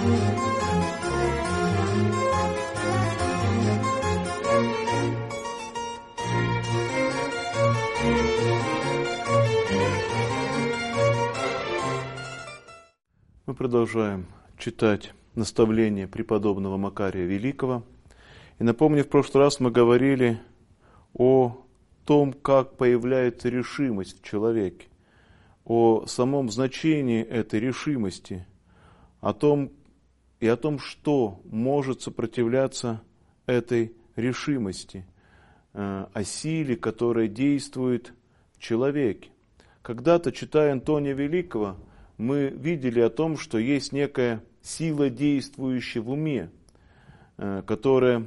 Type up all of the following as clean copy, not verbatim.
Мы продолжаем читать наставления преподобного Макария Великого. И напомню, в прошлый раз мы говорили о том, как появляется решимость в человеке, о самом значении этой решимости, о том, что может сопротивляться этой решимости, о силе, которая действует в человеке. Когда-то, читая Антония Великого, мы видели о том, что есть некая сила, действующая в уме, которая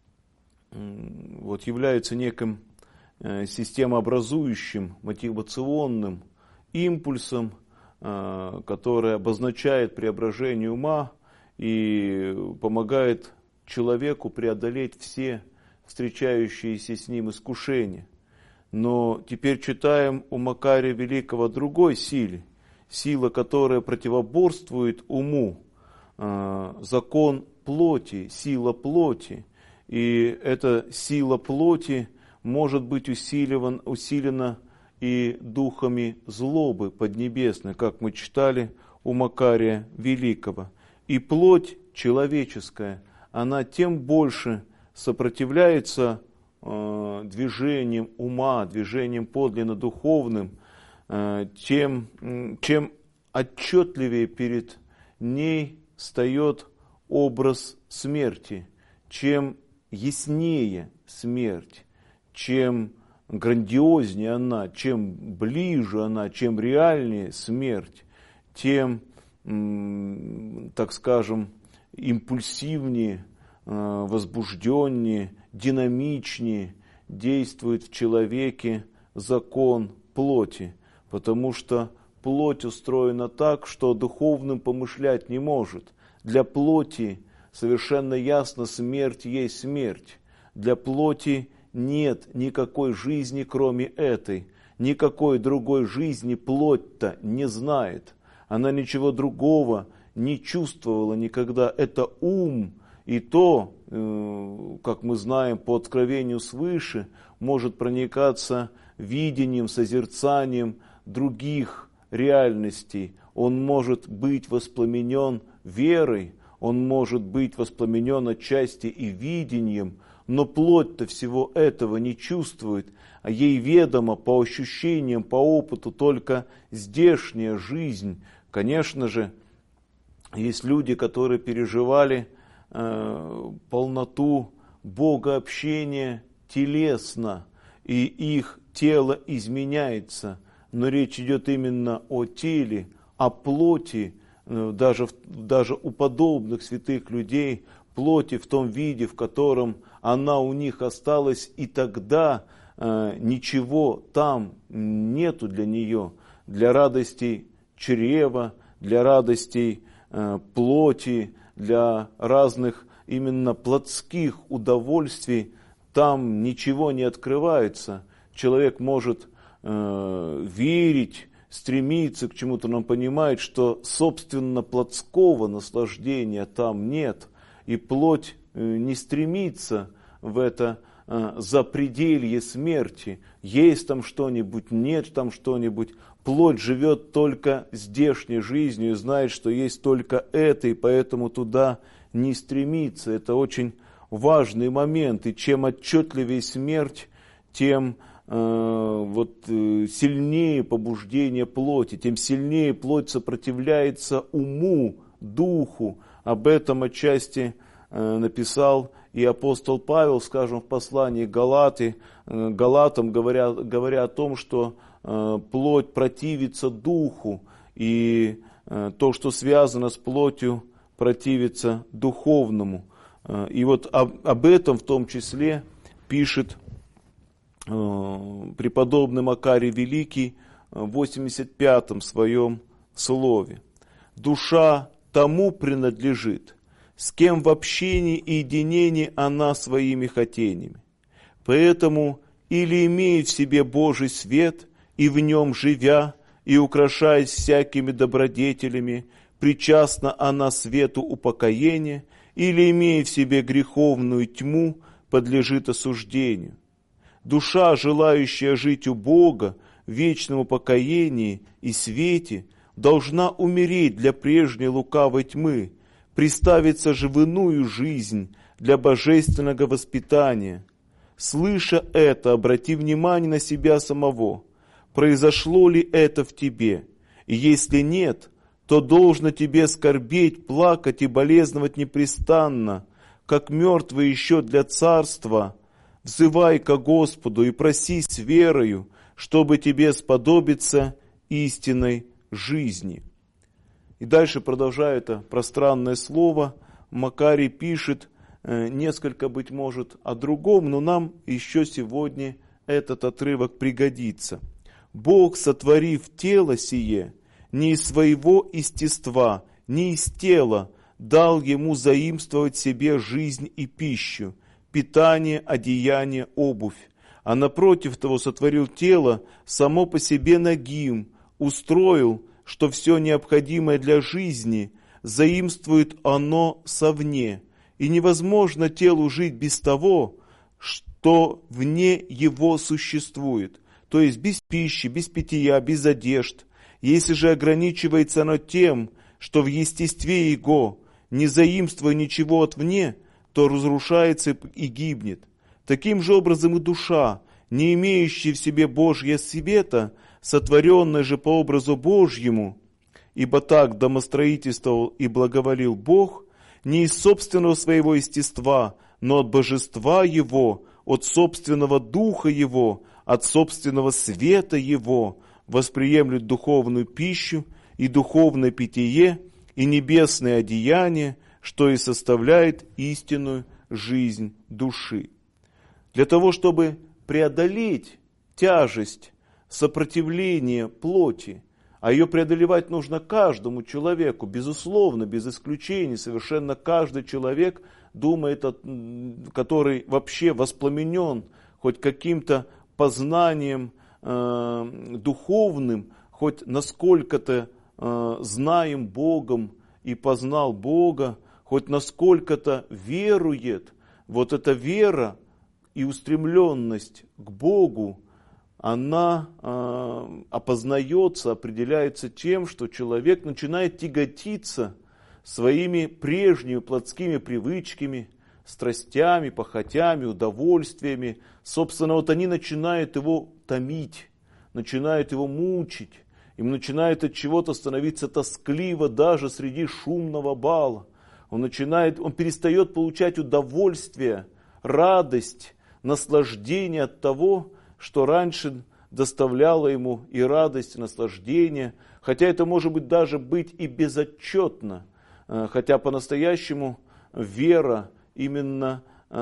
является неким системообразующим, мотивационным импульсом, который обозначает преображение ума и помогает человеку преодолеть все встречающиеся с ним искушения. Но теперь читаем у Макария Великого о другой силе, сила, которая противоборствует уму, закон плоти, сила плоти. И эта сила плоти может быть усилена и духами злобы поднебесной, как мы читали у Макария Великого. И плоть человеческая, она тем больше сопротивляется движением ума, движением подлинно духовным, чем отчетливее перед ней встает образ смерти, чем яснее смерть, чем грандиознее она, чем ближе она, чем реальнее смерть, тем, так скажем, импульсивнее, возбужденнее, динамичнее действует в человеке закон плоти, потому что плоть устроена так, что духовным помышлять не может. Для плоти совершенно ясно, смерть есть смерть. Для плоти нет никакой жизни, кроме этой. Никакой другой жизни плоть-то не знает. Она ничего другого не чувствовала никогда. Это ум, и то, как мы знаем по откровению свыше, может проникаться видением, созерцанием других реальностей. Он может быть воспламенен верой, он может быть воспламенен отчасти и видением, но плоть-то всего этого не чувствует, а ей ведомо по ощущениям, по опыту только здешняя жизнь. Конечно же, есть люди, которые переживали полноту богообщения телесно, и их тело изменяется, но речь идет именно о теле, о плоти, даже у подобных святых людей, плоти в том виде, в котором она у них осталась, и тогда ничего там нету для нее, для радостей чрева, для радостей плоти, для разных именно плотских удовольствий, там ничего не открывается. Человек может верить, стремиться к чему-то, но он понимает, что собственно плотского наслаждения там нет. И плоть не стремится в это запределье смерти. Есть там что-нибудь, нет там что-нибудь. Плоть живет только здешней жизнью и знает, что есть только это, и поэтому туда не стремится. Это очень важный момент. И чем отчетливее смерть, тем сильнее побуждение плоти, тем сильнее плоть сопротивляется уму, духу. Об этом отчасти написал и апостол Павел, скажем, в послании Галатам, говоря о том, что плоть противится духу, и то, что связано с плотью, противится духовному. И вот об этом в том числе пишет преподобный Макарий Великий в 85-м своем слове. «Душа тому принадлежит, с кем в общении и единении она своими хотениями. Поэтому или имея в себе Божий свет, и в нем живя, и украшаясь всякими добродетелями, причастна она свету упокоения, или, имея в себе греховную тьму, подлежит осуждению. Душа, желающая жить у Бога в вечном упокоении и свете, должна умереть для прежней лукавой тьмы, приставиться же в иную жизнь для божественного воспитания. Слыша это, обрати внимание на себя самого. Произошло ли это в тебе? И если нет, то должно тебе скорбеть, плакать и болезновать непрестанно, как мертвый еще для царства. Взывай ко Господу и проси с верою, чтобы тебе сподобиться истинной жизни. И дальше, продолжая это пространное слово, Макарий пишет несколько, быть может, о другом, но нам еще сегодня этот отрывок пригодится. «Бог, сотворив тело сие, не из своего естества, не из тела, дал ему заимствовать себе жизнь и пищу, питание, одеяние, обувь, а напротив того сотворил тело само по себе нагим, устроил, что все необходимое для жизни заимствует оно совне, и невозможно телу жить без того, что вне его существует, то есть без пищи, без питья, без одежд. Если же ограничивается оно тем, что в естестве его, не заимствуя ничего отвне, то разрушается и гибнет. Таким же образом и душа, не имеющая в себе Божьего света, сотворенная же по образу Божьему, ибо так домостроительствовал и благоволил Бог, не из собственного своего естества, но от божества Его, от собственного духа Его, от собственного света Его, восприемлет духовную пищу и духовное питье, и небесное одеяние, что и составляет истинную жизнь души. Для того, чтобы преодолеть тяжесть сопротивления плоти, а ее преодолевать нужно каждому человеку, безусловно, без исключений, совершенно каждый человек думает, который вообще воспламенен хоть каким-то познанием духовным, хоть насколько-то знаем Богом и познал Бога, хоть насколько-то верует. Вот эта вера и устремленность к Богу, она опознается, определяется тем, что человек начинает тяготиться своими прежними плотскими привычками, страстями, похотями, удовольствиями. Собственно, вот они начинают его томить, начинают его мучить, им начинает от чего-то становиться тоскливо даже среди шумного бала. Он перестает получать удовольствие, радость, наслаждение от того, что раньше доставляло ему и радость, и наслаждение, хотя это может быть даже быть и безотчетно, хотя по-настоящему вера, именно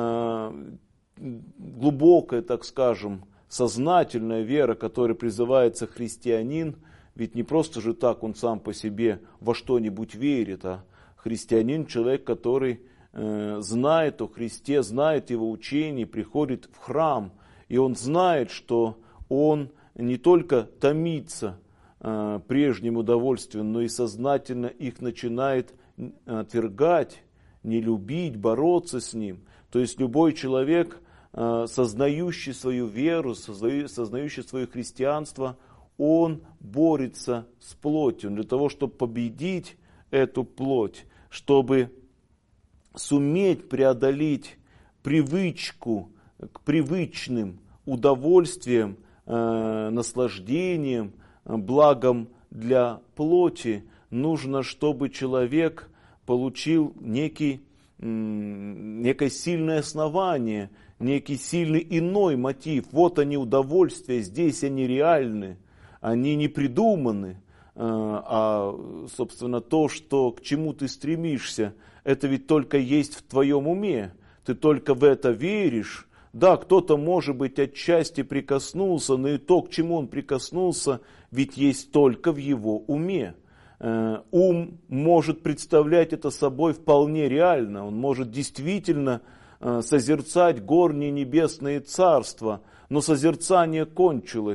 глубокая, так скажем, сознательная вера, которой призывается христианин, ведь не просто же так он сам по себе во что-нибудь верит, а христианин — человек, который знает о Христе, знает его учение, приходит в храм, и он знает, что он не только томится прежним удовольствием, но и сознательно их начинает отвергать, не любить, бороться с ним. То есть любой человек, сознающий свою веру, сознающий свое христианство, он борется с плотью для того, чтобы победить эту плоть, чтобы суметь преодолеть привычку к привычным удовольствиям, наслаждениям, благам для плоти, нужно, чтобы человек получил некое сильное основание, некий сильный иной мотив. Вот они удовольствия, здесь они реальны, они не придуманы, а, собственно, то, к чему ты стремишься, это ведь только есть в твоем уме, ты только в это веришь. Да, кто-то, может быть, отчасти прикоснулся, но и то, к чему он прикоснулся, ведь есть только в его уме. Ум может представлять это собой вполне реально, он может действительно созерцать горние небесные царства, но созерцание кончилось.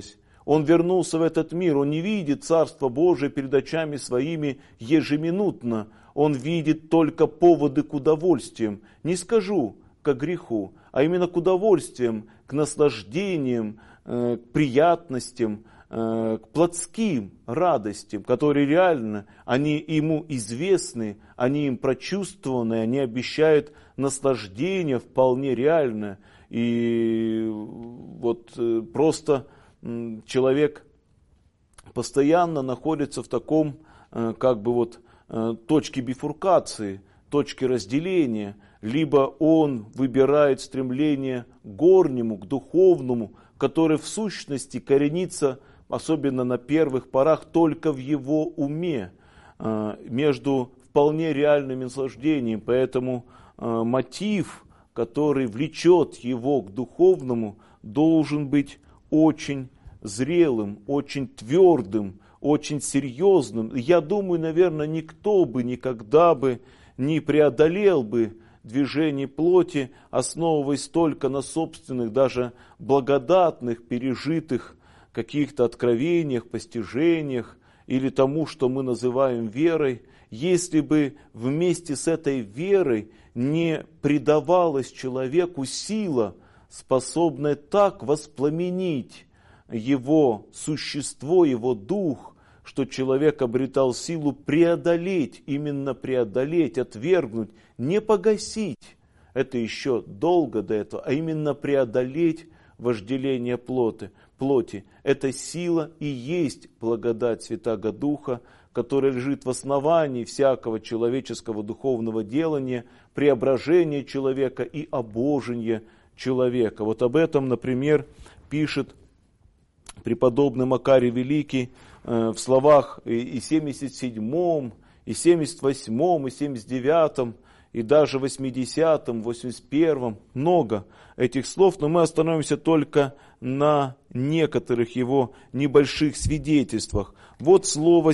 Он вернулся в этот мир, он не видит Царство Божие перед очами своими ежеминутно. Он видит только поводы к удовольствиям. Не скажу к греху, а именно к удовольствиям, к наслаждениям, к приятностям, к плотским радостям, которые реально, они ему известны, они им прочувствованы, они обещают наслаждение вполне реально. И вот просто человек постоянно находится в таком, как бы вот, точке бифуркации, точке разделения. Либо он выбирает стремление к горнему, к духовному, которое в сущности коренится, особенно на первых порах, только в его уме, между вполне реальным наслаждением. Поэтому мотив, который влечет его к духовному, должен быть очень зрелым, очень твердым, очень серьезным. Я думаю, наверное, никто бы никогда бы не преодолел бы движение плоти, основываясь только на собственных, даже благодатных, пережитых каких-то откровениях, постижениях или тому, что мы называем верой, если бы вместе с этой верой не придавалась человеку сила, способная так воспламенить его существо, его дух, что человек обретал силу преодолеть, именно преодолеть, отвергнуть, не погасить, это еще долго до этого, а именно преодолеть вожделение плоти. Эта сила и есть благодать Святаго Духа, которая лежит в основании всякого человеческого духовного делания, преображения человека и обожения человека. Вот об этом, например, пишет преподобный Макарий Великий в словах и 77-м, и 78-м, и 79-м, и даже 80-м, 81-м. Много этих слов, но мы остановимся только на некоторых его небольших свидетельствах. Вот слово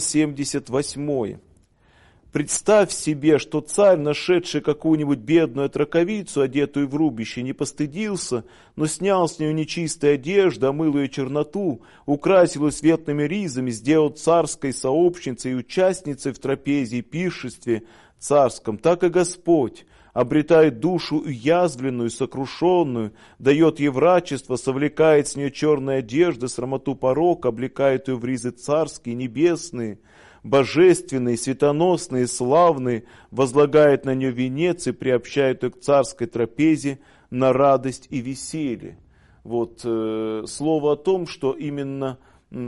78-е. Представь себе, что царь, нашедший какую-нибудь бедную отроковицу, одетую в рубище, не постыдился, но снял с нее нечистые одежды, омыл ее черноту, украсил ее светлыми ризами, сделал царской сообщницей и участницей в трапезе и пиршестве царском. Так и Господь обретает душу уязвленную, сокрушенную, дает ей врачество, совлекает с нее черные одежды, срамоту порока, облекает ее в ризы царские, небесные, божественные, светоносные, славные, возлагает на нее венец и приобщает ее к царской трапезе на радость и веселье. Вот слово о том, что именно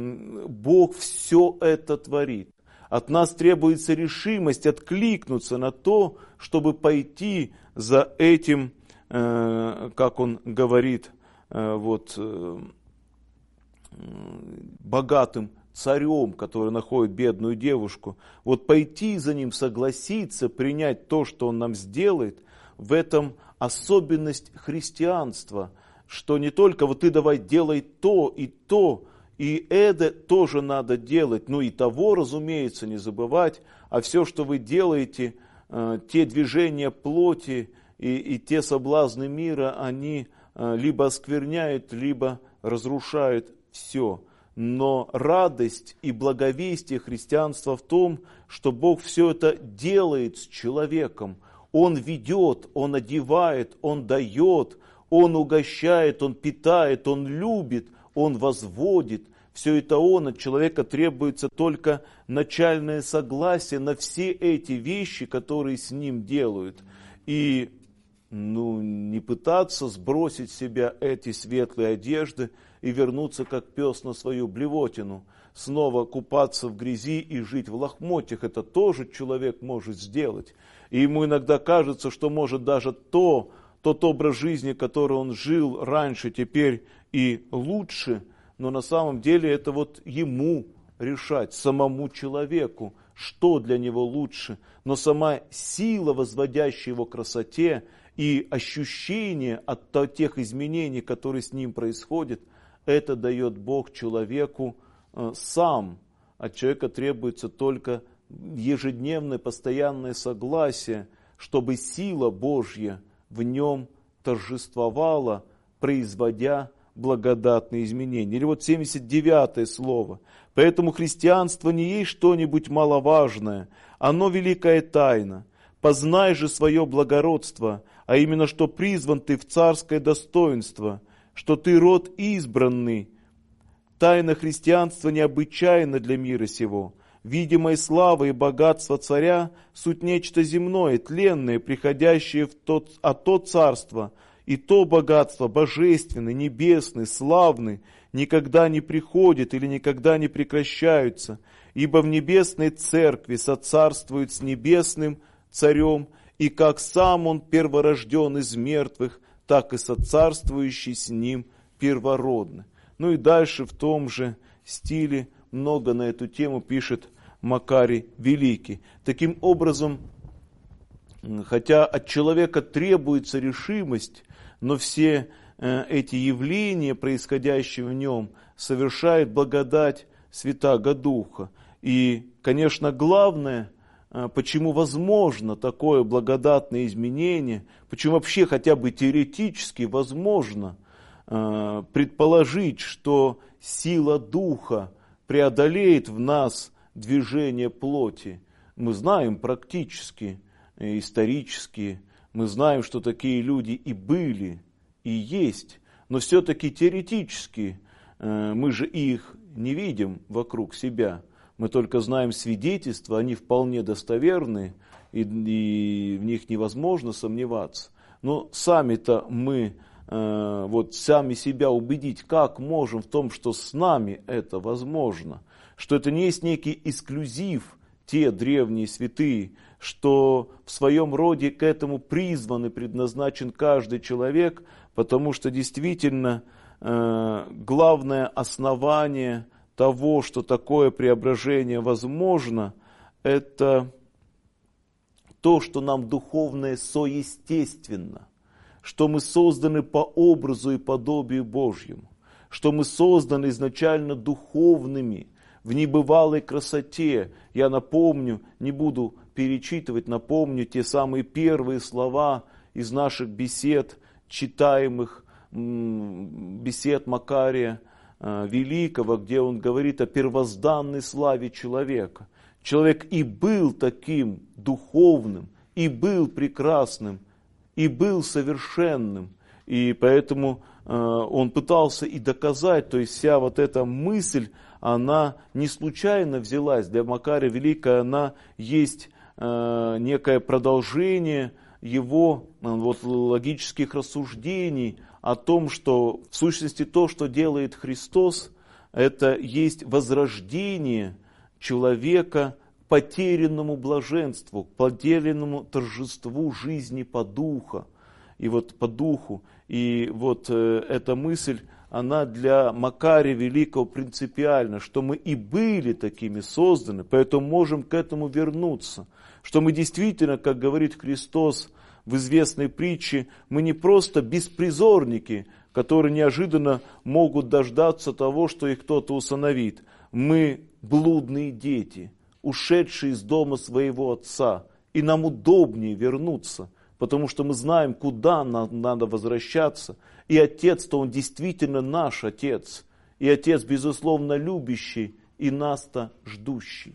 Бог все это творит. От нас требуется решимость откликнуться на то, чтобы пойти за этим, как он говорит, богатым царем, который находит бедную девушку. Вот пойти за ним, согласиться, принять то, что он нам сделает, в этом особенность христианства, что не только вот ты давай делай то, и это тоже надо делать, ну и того, разумеется, не забывать, а все, что вы делаете, те движения плоти и те соблазны мира, они либо оскверняют, либо разрушают все. Но радость и благовестие христианства в том, что Бог все это делает с человеком. Он ведет, Он одевает, Он дает, Он угощает, Он питает, Он любит, Он возводит. Все это Он, от человека требуется только начальное согласие на все эти вещи, которые с Ним делают. И не пытаться сбросить с себя эти светлые одежды и вернуться как пес на свою блевотину, снова купаться в грязи и жить в лохмотьях. Это тоже человек может сделать. И ему иногда кажется, что может даже тот образ жизни, который он жил раньше, теперь и лучше, но на самом деле это вот ему решать, самому человеку, что для него лучше. Но сама сила, возводящая его к красоте, и ощущение от тех изменений, которые с ним происходят, это дает Бог человеку сам. От человека требуется только ежедневное, постоянное согласие, чтобы сила Божья в нем торжествовала, производя благодатные изменения. Или вот 79-е слово. Поэтому христианство не есть что-нибудь маловажное, оно великая тайна. Познай же свое благородство, а именно, что призван ты в царское достоинство, что ты род избранный. Тайна христианства необычайна для мира сего. Видимая слава и богатство царя суть нечто земное, тленное, приходящее от то царство, и то богатство божественное, небесное, славное, никогда не приходит или никогда не прекращаются, ибо в небесной церкви соцарствует с небесным царем, и как сам он перворожден из мертвых, так и соцарствующий с ним первородный. Ну и дальше в том же стиле много на эту тему пишет Макарий Великий. Таким образом, хотя от человека требуется решимость, но все эти явления, происходящие в нем, совершает благодать Святаго Духа. И, конечно, главное, почему возможно такое благодатное изменение, почему вообще хотя бы теоретически возможно предположить, что сила Духа преодолеет в нас движение плоти. Мы знаем практически, исторически, мы знаем, что такие люди и были, и есть, но все-таки теоретически мы же их не видим вокруг себя. Мы только знаем свидетельства, они вполне достоверны, и в них невозможно сомневаться. Но сами-то мы сами себя убедить, как можем в том, что с нами это возможно, что это не есть некий эксклюзив, те древние святые, что в своем роде к этому призван и предназначен каждый человек, потому что действительно главное основание того, что такое преображение возможно, это то, что нам духовное соестественно, что мы созданы по образу и подобию Божьему, что мы созданы изначально духовными, в небывалой красоте. Я напомню, не буду перечитывать, напомню те самые первые слова из наших бесед, читаемых бесед Макария Великого, где он говорит о первозданной славе человека. Человек и был таким духовным, и был прекрасным, и был совершенным. И поэтому он пытался и доказать, то есть вся вот эта мысль, она не случайно взялась. Для Макария Великого она есть некое продолжение его логических рассуждений о том, что в сущности то, что делает Христос, это есть возрождение человека к потерянному блаженству, к потерянному торжеству жизни по духу. И по духу. И эта мысль, она для Макария Великого принципиальна, что мы и были такими созданы, поэтому можем к этому вернуться. Что мы действительно, как говорит Христос в известной притче, мы не просто беспризорники, которые неожиданно могут дождаться того, что их кто-то усыновит. Мы блудные дети, ушедшие из дома своего отца, и нам удобнее вернуться, потому что мы знаем, куда нам надо возвращаться. И Отец-то, Он действительно наш Отец. И Отец, безусловно, любящий, и нас-то ждущий.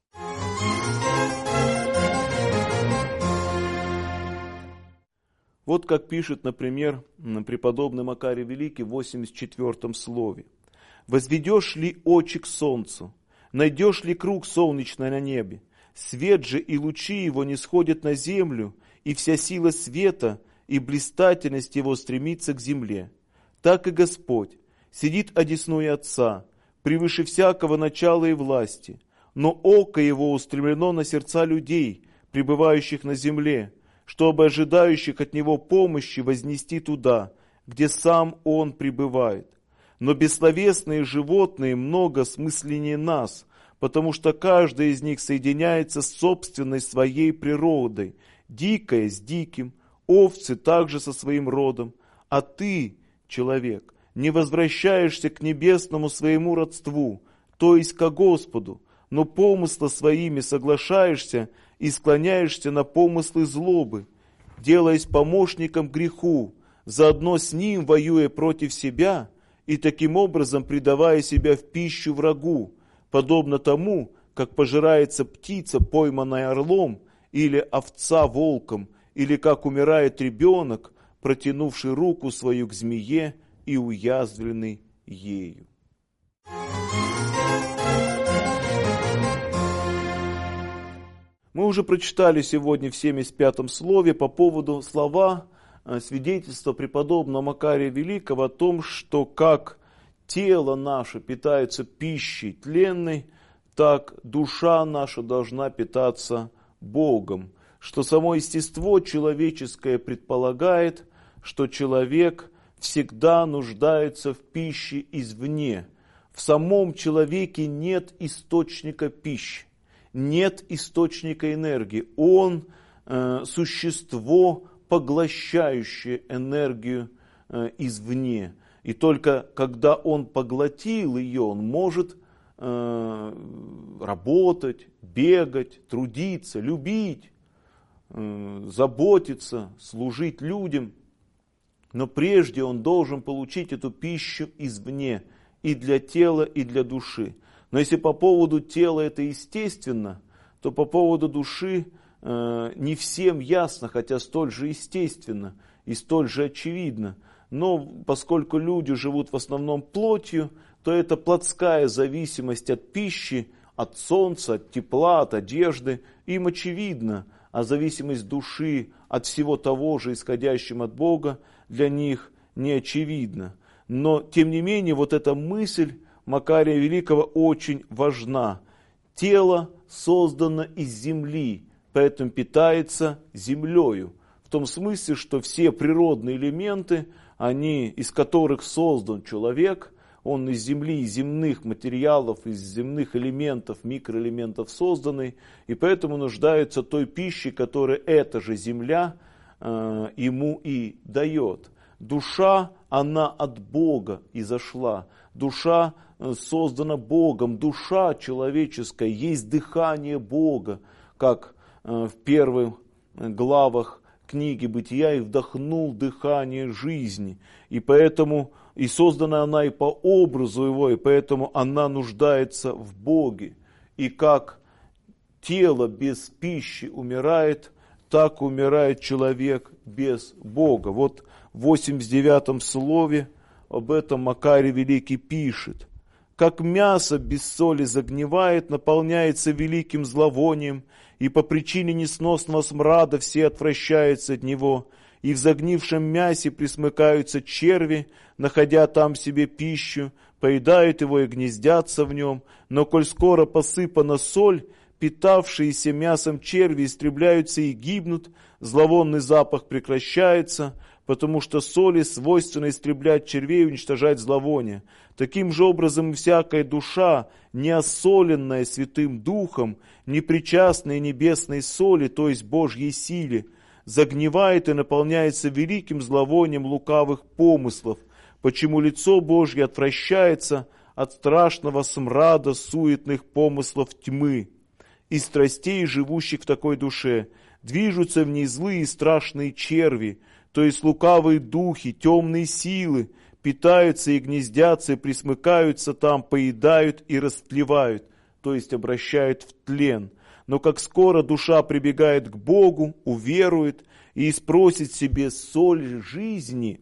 Вот как пишет, например, преподобный Макарий Великий в 84-м слове. «Возведешь ли очи к солнцу? Найдешь ли круг солнечный на небе? Свет же и лучи его не сходят на землю, и вся сила света и блистательность его стремится к земле. Так и Господь сидит одесную Отца, превыше всякого начала и власти, но око его устремлено на сердца людей, пребывающих на земле, чтобы ожидающих от него помощи вознести туда, где сам он пребывает. Но бессловесные животные много смысленнее нас, потому что каждый из них соединяется с собственной своей природой, дикое с диким, овцы также со своим родом, а ты, человек, не возвращаешься к небесному своему родству, то есть ко Господу, но помыслы своими соглашаешься и склоняешься на помыслы злобы, делаясь помощником греху, заодно с ним воюя против себя и таким образом предавая себя в пищу врагу, подобно тому, как пожирается птица, пойманная орлом, или овца волком, или как умирает ребенок, протянувший руку свою к змее и уязвленный ею. Мы уже прочитали сегодня в 75-м слове по поводу слова свидетельства преподобного Макария Великого о том, что как тело наше питается пищей тленной, так душа наша должна питаться Богом. Что само естество человеческое предполагает, что человек всегда нуждается в пище извне. В самом человеке нет источника пищи, нет источника энергии. Он существо, поглощающее энергию извне. И только когда он поглотил ее, он может работать, бегать, трудиться, любить, заботиться, служить людям. Но прежде он должен получить эту пищу извне, и для тела, и для души. Но если по поводу тела это естественно, то по поводу души не всем ясно, хотя столь же естественно и столь же очевидно. Но поскольку люди живут в основном плотью, то это плотская зависимость от пищи, от солнца, от тепла, от одежды, им очевидно, а зависимость души от всего того же, исходящим от Бога, для них не очевидна. Но, тем не менее, вот эта мысль Макария Великого очень важна. Тело создано из земли, поэтому питается землею. В том смысле, что все природные элементы, они, из которых создан человек, он из земли, из земных материалов, из земных элементов, микроэлементов созданный, и поэтому нуждается той пищей, которую эта же земля ему и дает. Душа, она от Бога изошла. Душа создана Богом. Душа человеческая есть дыхание Бога, как в первых главах книги Бытия и вдохнул дыхание жизни. И поэтому и создана она и по образу его, и поэтому она нуждается в Боге. И как тело без пищи умирает, так умирает человек без Бога. Вот в 89-м слове об этом Макарий Великий пишет. Как мясо без соли загнивает, наполняется великим зловонием, и по причине несносного смрада все отвращаются от него, и в загнившем мясе присмыкаются черви, находя там себе пищу, поедают его и гнездятся в нем, но коль скоро посыпана соль, питавшиеся мясом черви истребляются и гибнут, зловонный запах прекращается, потому что соли свойственно истреблять червей и уничтожать зловоние. Таким же образом всякая душа, не осоленная Святым Духом, не причастная небесной соли, то есть Божьей силе, загнивает и наполняется великим зловонием лукавых помыслов, почему лицо Божье отвращается от страшного смрада суетных помыслов тьмы и страстей, живущих в такой душе. Движутся в ней злые и страшные черви, то есть лукавые духи, темные силы, питаются и гнездятся, и присмыкаются там, поедают и растлевают, то есть обращают в тлен. Но как скоро душа прибегает к Богу, уверует и спросит себе соль жизни,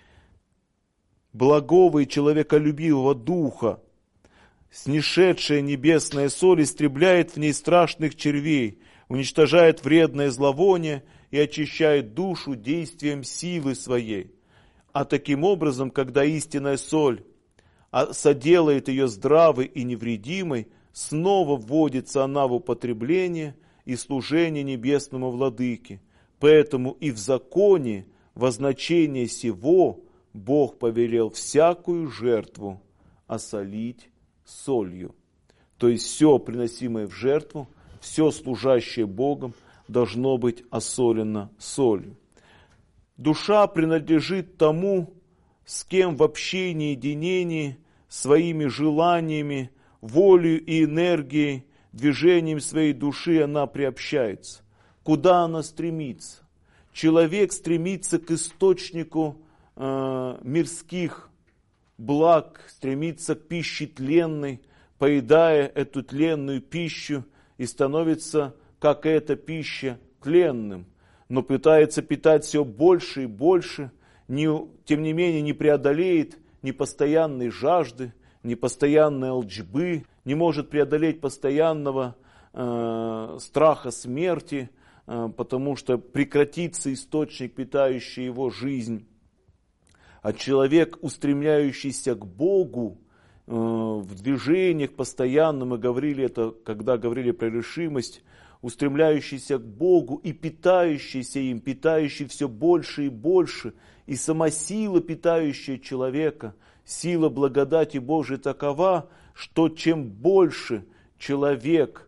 благого и человеколюбивого духа, снишедшая небесная соль истребляет в ней страшных червей, уничтожает вредное зловоние и очищает душу действием силы своей. А таким образом, когда истинная соль соделает ее здравой и невредимой, снова вводится она в употребление и служение небесному владыке. Поэтому и в законе во значение сего Бог повелел всякую жертву осолить солью. То есть все приносимое в жертву, все служащее Богом должно быть осолено солью. Душа принадлежит тому, с кем в общении и единении, своими желаниями, волей и энергией, движением своей души она приобщается. Куда она стремится? Человек стремится к источнику мирских благ, стремится к пище тленной, поедая эту тленную пищу, и становится, как эта пища, тленным, но пытается питать все больше и больше, тем не менее не преодолеет ни постоянной жажды, ни постоянной алчбы, не может преодолеть постоянного страха смерти, потому что прекратится источник, питающий его жизнь. А человек, устремляющийся к Богу, в движениях постоянно, мы говорили это, когда говорили про решимость, устремляющийся к Богу и питающийся им, питающий все больше и больше, и сама сила, питающая человека, сила благодати Божией такова, что чем больше человек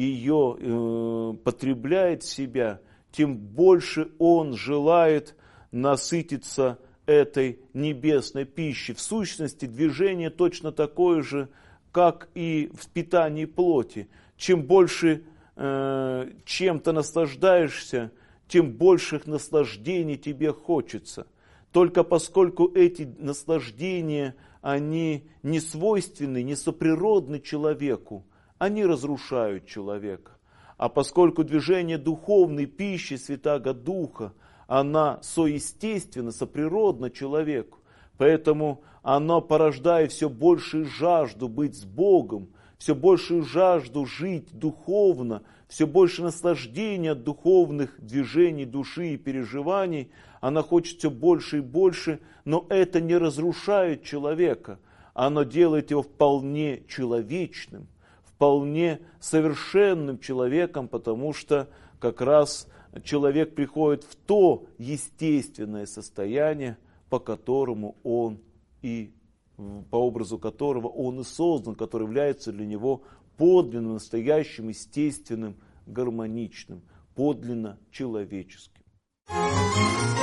ее потребляет в себя, тем больше он желает насытиться этой небесной пищей. В сущности, движение точно такое же, как и в питании плоти. Чем больше чем-то наслаждаешься, тем больших наслаждений тебе хочется. Только поскольку эти наслаждения, они не свойственны, не соприродны человеку, они разрушают человека. А поскольку движение духовной пищи Святаго Духа, она соестественна, соприродна человеку, поэтому оно порождает все большую жажду быть с Богом, все большую жажду жить духовно, все больше наслаждения от духовных движений души и переживаний, она хочет все больше и больше, но это не разрушает человека, оно делает его вполне человечным, вполне совершенным человеком, потому что как раз человек приходит в то естественное состояние, по которому он и по образу которого он и создан, который является для него подлинно настоящим, естественным, гармоничным, подлинно человеческим.